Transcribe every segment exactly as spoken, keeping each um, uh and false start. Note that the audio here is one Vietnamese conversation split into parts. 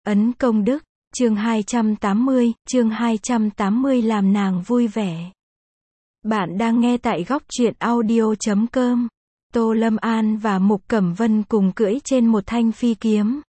Ấn công đức, chương hai trăm tám mươi, chương hai trăm tám mươi làm nàng vui vẻ. Bạn đang nghe tại góc truyện audio chấm com. Tô Lâm An và Mục Cẩm Vân cùng cưỡi trên một thanh phi kiếm.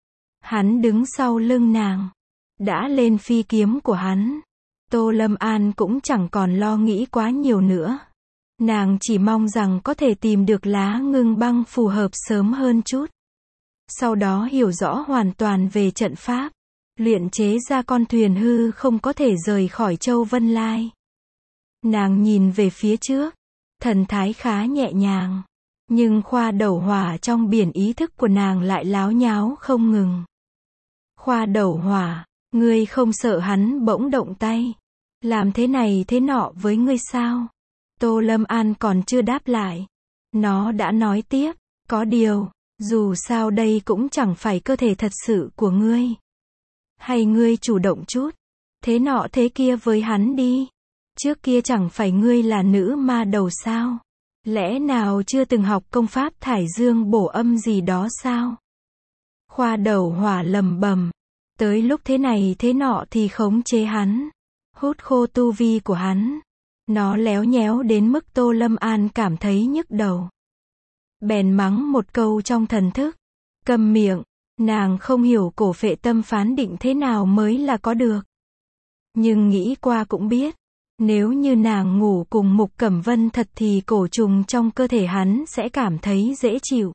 Hắn đứng sau lưng nàng. Đã lên phi kiếm của hắn. Tô Lâm An cũng chẳng còn lo nghĩ quá nhiều nữa. Nàng chỉ mong rằng có thể tìm được lá ngưng băng phù hợp sớm hơn chút. Sau đó hiểu rõ hoàn toàn về trận pháp. Luyện chế ra con thuyền hư không có thể rời khỏi Châu Vân Lai. Nàng nhìn về phía trước. Thần thái khá nhẹ nhàng. Nhưng khoa đầu hỏa trong biển ý thức của nàng lại láo nháo không ngừng. Khoa đầu hỏa, ngươi không sợ hắn bỗng động tay. Làm thế này thế nọ với ngươi sao? Tô Lâm An còn chưa đáp lại. Nó đã nói tiếp, có điều, dù sao đây cũng chẳng phải cơ thể thật sự của ngươi. Hay ngươi chủ động chút, thế nọ thế kia với hắn đi. Trước kia chẳng phải ngươi là nữ ma đầu sao? Lẽ nào chưa từng học công pháp thải dương bổ âm gì đó sao? Khoa đầu hỏa lầm bầm. Tới lúc thế này thế nọ thì khống chế hắn. Hút khô tu vi của hắn. Nó léo nhéo đến mức Tô Lâm An cảm thấy nhức đầu. Bèn mắng một câu trong thần thức. Câm miệng. Nàng không hiểu cổ phệ tâm phán định thế nào mới là có được. Nhưng nghĩ qua cũng biết. Nếu như nàng ngủ cùng Mục Cẩm Vân thật thì cổ trùng trong cơ thể hắn sẽ cảm thấy dễ chịu.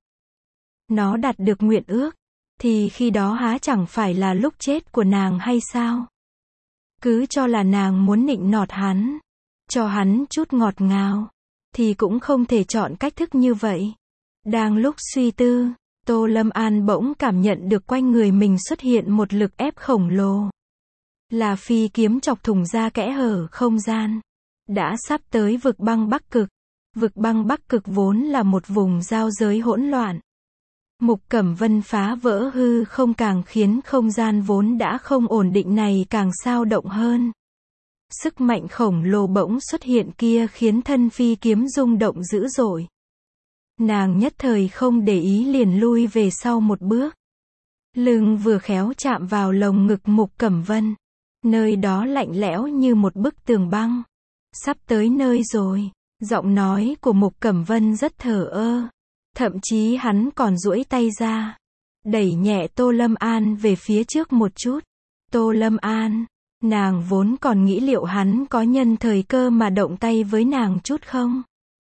Nó đạt được nguyện ước. Thì khi đó há chẳng phải là lúc chết của nàng hay sao? Cứ cho là nàng muốn nịnh nọt hắn. Cho hắn chút ngọt ngào. Thì cũng không thể chọn cách thức như vậy. Đang lúc suy tư, Tô Lâm An bỗng cảm nhận được quanh người mình xuất hiện một lực ép khổng lồ. Là phi kiếm chọc thủng ra kẽ hở không gian. Đã sắp tới vực băng Bắc Cực. Vực băng Bắc Cực vốn là một vùng giao giới hỗn loạn. Mục Cẩm Vân phá vỡ hư không càng khiến không gian vốn đã không ổn định này càng xao động hơn. Sức mạnh khổng lồ bỗng xuất hiện kia khiến thân phi kiếm rung động dữ dội. Nàng nhất thời không để ý liền lui về sau một bước. Lưng vừa khéo chạm vào lồng ngực Mục Cẩm Vân. Nơi đó lạnh lẽo như một bức tường băng. Sắp tới nơi rồi. Giọng nói của Mục Cẩm Vân rất thờ ơ. Thậm chí hắn còn duỗi tay ra. Đẩy nhẹ Tô Lâm An về phía trước một chút. Tô Lâm An. Nàng vốn còn nghĩ liệu hắn có nhân thời cơ mà động tay với nàng chút không.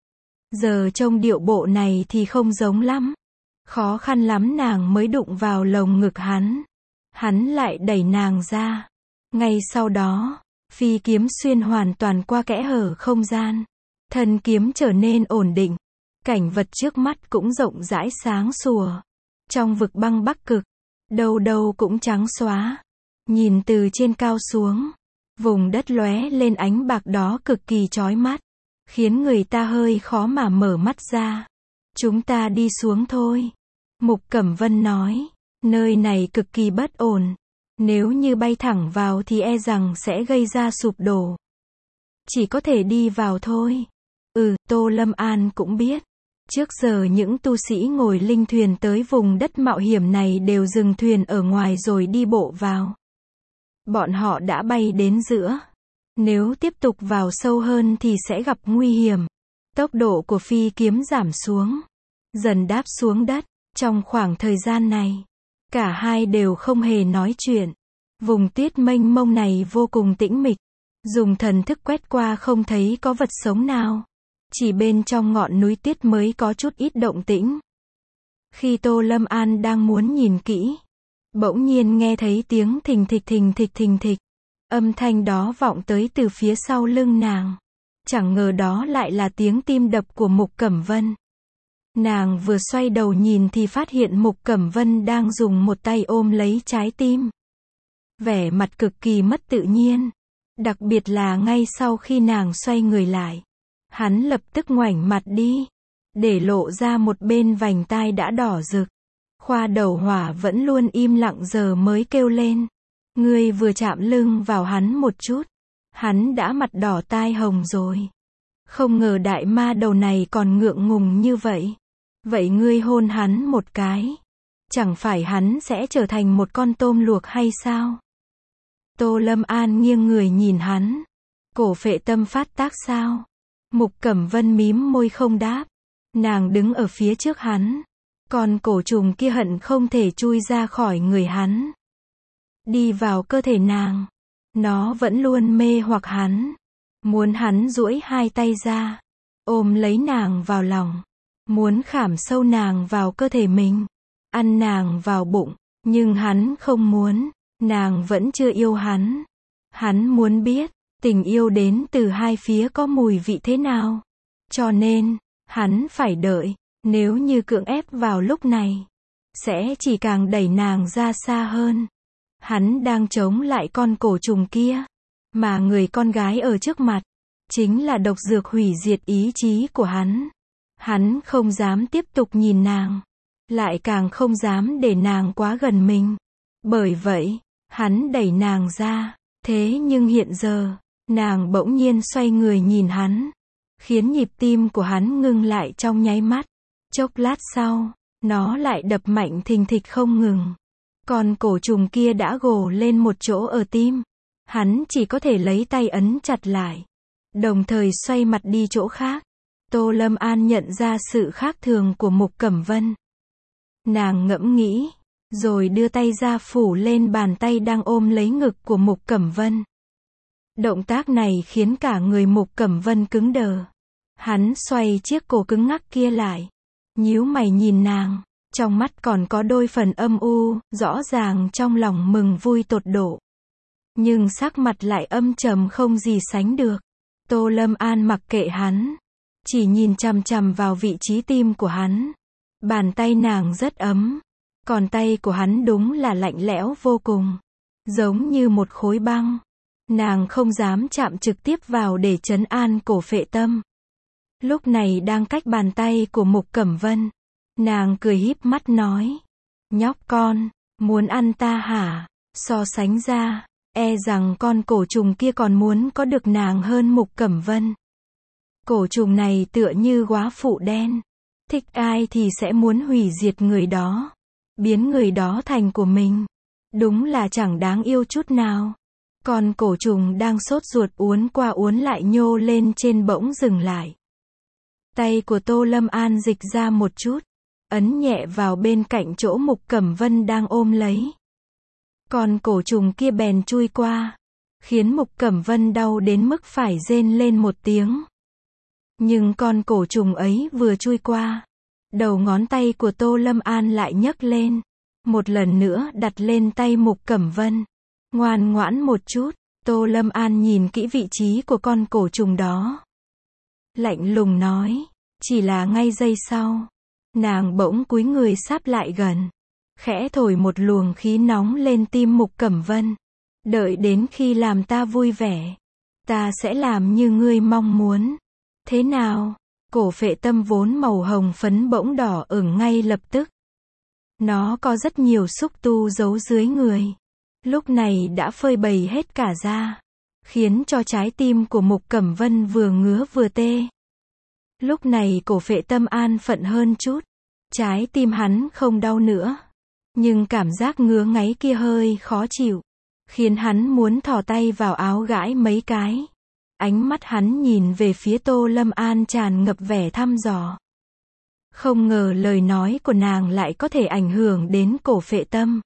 Giờ trông điệu bộ này thì không giống lắm. Khó khăn lắm nàng mới đụng vào lồng ngực hắn. Hắn lại đẩy nàng ra. Ngay sau đó, phi kiếm xuyên hoàn toàn qua kẽ hở không gian. Thân kiếm trở nên ổn định. Cảnh vật trước mắt cũng rộng rãi sáng sủa. Trong vực băng Bắc Cực, đâu đâu cũng trắng xóa. Nhìn từ trên cao xuống, vùng đất lóe lên ánh bạc đó cực kỳ chói mắt, khiến người ta hơi khó mà mở mắt ra. Chúng ta đi xuống thôi. Mục Cẩm Vân nói, nơi này cực kỳ bất ổn. Nếu như bay thẳng vào thì e rằng sẽ gây ra sụp đổ. Chỉ có thể đi vào thôi. Ừ, Tô Lâm An cũng biết. Trước giờ những tu sĩ ngồi linh thuyền tới vùng đất mạo hiểm này đều dừng thuyền ở ngoài rồi đi bộ vào. Bọn họ đã bay đến giữa. Nếu tiếp tục vào sâu hơn thì sẽ gặp nguy hiểm. Tốc độ của phi kiếm giảm xuống. Dần đáp xuống đất. Trong khoảng thời gian này, cả hai đều không hề nói chuyện. Vùng tuyết mênh mông này vô cùng tĩnh mịch. Dùng thần thức quét qua không thấy có vật sống nào. Chỉ bên trong ngọn núi tuyết mới có chút ít động tĩnh. Khi Tô Lâm An đang muốn nhìn kỹ, bỗng nhiên nghe thấy tiếng thình thịch thình thịch thình thịch. Âm thanh đó vọng tới từ phía sau lưng nàng. Chẳng ngờ đó lại là tiếng tim đập của Mục Cẩm Vân. Nàng vừa xoay đầu nhìn thì phát hiện Mục Cẩm Vân đang dùng một tay ôm lấy trái tim. Vẻ mặt cực kỳ mất tự nhiên. Đặc biệt là ngay sau khi nàng xoay người lại. Hắn lập tức ngoảnh mặt đi. Để lộ ra một bên vành tai đã đỏ rực. Khoa đầu hỏa vẫn luôn im lặng giờ mới kêu lên. Ngươi vừa chạm lưng vào hắn một chút. Hắn đã mặt đỏ tai hồng rồi. Không ngờ đại ma đầu này còn ngượng ngùng như vậy. Vậy ngươi hôn hắn một cái. Chẳng phải hắn sẽ trở thành một con tôm luộc hay sao? Tô Lâm An nghiêng người nhìn hắn. Cổ Phệ Tâm phát tác sao? Mục Cẩm Vân mím môi không đáp. Nàng đứng ở phía trước hắn. Con cổ trùng kia hận không thể chui ra khỏi người hắn. Đi vào cơ thể nàng. Nó vẫn luôn mê hoặc hắn. Muốn hắn duỗi hai tay ra. Ôm lấy nàng vào lòng. Muốn khảm sâu nàng vào cơ thể mình. Ăn nàng vào bụng. Nhưng hắn không muốn. Nàng vẫn chưa yêu hắn. Hắn muốn biết. Tình yêu đến từ hai phía có mùi vị thế nào. Cho nên, hắn phải đợi. Nếu như cưỡng ép vào lúc này, sẽ chỉ càng đẩy nàng ra xa hơn. Hắn đang chống lại con cổ trùng kia. Mà người con gái ở trước mặt, chính là độc dược hủy diệt ý chí của hắn. Hắn không dám tiếp tục nhìn nàng. Lại càng không dám để nàng quá gần mình. Bởi vậy, hắn đẩy nàng ra. Thế nhưng hiện giờ, nàng bỗng nhiên xoay người nhìn hắn. Khiến nhịp tim của hắn ngưng lại trong nháy mắt. Chốc lát sau, nó lại đập mạnh thình thịch không ngừng. Con cổ trùng kia đã gồ lên một chỗ ở tim. Hắn chỉ có thể lấy tay ấn chặt lại. Đồng thời xoay mặt đi chỗ khác. Tô Lâm An nhận ra sự khác thường của Mục Cẩm Vân. Nàng ngẫm nghĩ, rồi đưa tay ra phủ lên bàn tay đang ôm lấy ngực của Mục Cẩm Vân. Động tác này khiến cả người Mục Cẩm Vân cứng đờ. Hắn xoay chiếc cổ cứng ngắc kia lại. Nhíu mày nhìn nàng. Trong mắt còn có đôi phần âm u, rõ ràng trong lòng mừng vui tột độ. Nhưng sắc mặt lại âm trầm không gì sánh được. Tô Lâm An mặc kệ hắn. Chỉ nhìn chằm chằm vào vị trí tim của hắn. Bàn tay nàng rất ấm. Còn tay của hắn đúng là lạnh lẽo vô cùng. Giống như một khối băng. Nàng không dám chạm trực tiếp vào để trấn an cổ Phệ Tâm. Lúc này đang cách bàn tay của Mục Cẩm Vân. Nàng cười híp mắt nói. Nhóc con, muốn ăn ta hả? So sánh ra, e rằng con cổ trùng kia còn muốn có được nàng hơn Mục Cẩm Vân. Cổ trùng này tựa như góa phụ đen. Thích ai thì sẽ muốn hủy diệt người đó. Biến người đó thành của mình. Đúng là chẳng đáng yêu chút nào. Con cổ trùng đang sốt ruột uốn qua uốn lại nhô lên trên bỗng dừng lại. Tay của Tô Lâm An dịch ra một chút. Ấn nhẹ vào bên cạnh chỗ Mục Cẩm Vân đang ôm lấy. Con cổ trùng kia bèn chui qua. Khiến Mục Cẩm Vân đau đến mức phải rên lên một tiếng. Nhưng con cổ trùng ấy vừa chui qua. Đầu ngón tay của Tô Lâm An lại nhấc lên. Một lần nữa đặt lên tay Mục Cẩm Vân. Ngoan ngoãn một chút. Tô Lâm An nhìn kỹ vị trí của con cổ trùng đó. Lạnh lùng nói. Chỉ là ngay giây sau. Nàng bỗng cúi người sáp lại gần. Khẽ thổi một luồng khí nóng lên tim Mục Cẩm Vân. Đợi đến khi làm ta vui vẻ. Ta sẽ làm như ngươi mong muốn. Thế nào? Cổ Phệ Tâm vốn màu hồng phấn bỗng đỏ ửng ngay lập tức. Nó có rất nhiều xúc tu giấu dưới người. Lúc này đã phơi bày hết cả ra. Khiến cho trái tim của Mục Cẩm Vân vừa ngứa vừa tê. Lúc này cổ Phệ Tâm an phận hơn chút. Trái tim hắn không đau nữa. Nhưng cảm giác ngứa ngáy kia hơi khó chịu. Khiến hắn muốn thò tay vào áo gãi mấy cái. Ánh mắt hắn nhìn về phía Tô Lâm An tràn ngập vẻ thăm dò. Không ngờ lời nói của nàng lại có thể ảnh hưởng đến cổ Phệ Tâm.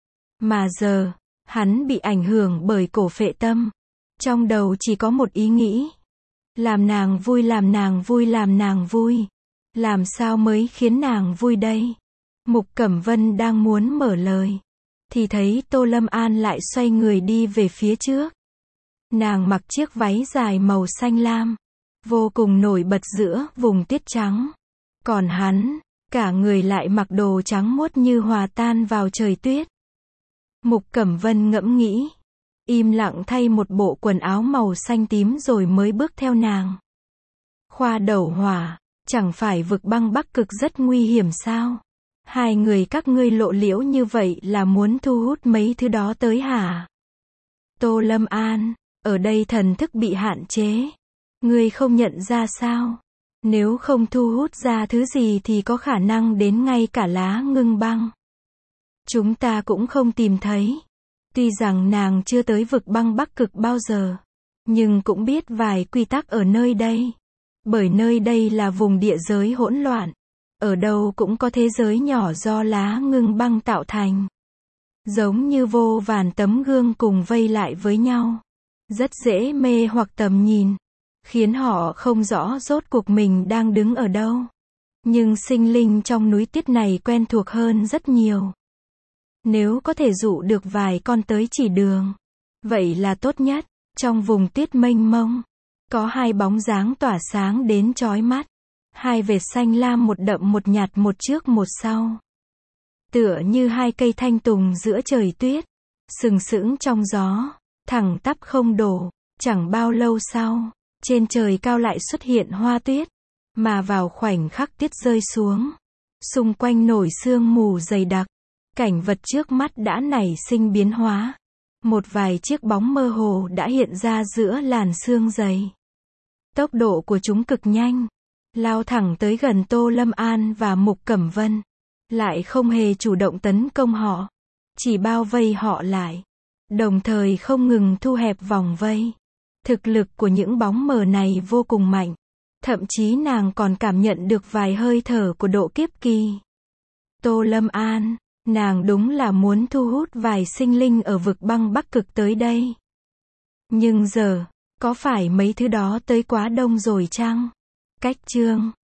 Mà giờ, hắn bị ảnh hưởng bởi cổ Phệ Tâm. Trong đầu chỉ có một ý nghĩ. Làm nàng vui, làm nàng vui, làm nàng vui. Làm sao mới khiến nàng vui đây? Mục Cẩm Vân đang muốn mở lời. Thì thấy Tô Lâm An lại xoay người đi về phía trước. Nàng mặc chiếc váy dài màu xanh lam. Vô cùng nổi bật giữa vùng tuyết trắng. Còn hắn, cả người lại mặc đồ trắng muốt như hòa tan vào trời tuyết. Mục Cẩm Vân ngẫm nghĩ. Im lặng thay một bộ quần áo màu xanh tím rồi mới bước theo nàng. Khoa Đẩu Hỏa, chẳng phải vực băng Bắc Cực rất nguy hiểm sao? Hai người các ngươi lộ liễu như vậy là muốn thu hút mấy thứ đó tới hả? Tô Lâm An, ở đây thần thức bị hạn chế. Ngươi không nhận ra sao? Nếu không thu hút ra thứ gì thì có khả năng đến ngay cả lá ngưng băng. chúng ta cũng không tìm thấy. Tuy rằng nàng chưa tới vực băng Bắc Cực bao giờ, nhưng cũng biết vài quy tắc ở nơi đây. Bởi nơi đây là vùng địa giới hỗn loạn. Ở đâu cũng có thế giới nhỏ do lá ngưng băng tạo thành. Giống như vô vàn tấm gương cùng vây lại với nhau. Rất dễ mê hoặc tầm nhìn, khiến họ không rõ rốt cuộc mình đang đứng ở đâu. Nhưng sinh linh trong núi tuyết này quen thuộc hơn rất nhiều. Nếu có thể dụ được vài con tới chỉ đường, vậy là tốt nhất. Trong vùng tuyết mênh mông, có hai bóng dáng tỏa sáng đến chói mắt. Hai vệt xanh lam một đậm một nhạt một trước một sau. Tựa như hai cây thanh tùng giữa trời tuyết, sừng sững trong gió, thẳng tắp không đổ. Chẳng bao lâu sau, trên trời cao lại xuất hiện hoa tuyết, mà vào khoảnh khắc tuyết rơi xuống, xung quanh nổi sương mù dày đặc, cảnh vật trước mắt đã nảy sinh biến hóa. Một vài chiếc bóng mơ hồ đã hiện ra giữa làn sương dày. Tốc độ của chúng cực nhanh, lao thẳng tới gần Tô Lâm An và Mục Cẩm Vân, lại không hề chủ động tấn công họ, chỉ bao vây họ lại, đồng thời không ngừng thu hẹp vòng vây. Thực lực của những bóng mờ này vô cùng mạnh, thậm chí nàng còn cảm nhận được vài hơi thở của độ kiếp kỳ. Tô Lâm An, nàng đúng là muốn thu hút vài sinh linh ở vực băng Bắc Cực tới đây. Nhưng giờ, có phải mấy thứ đó tới quá đông rồi chăng? Cách chương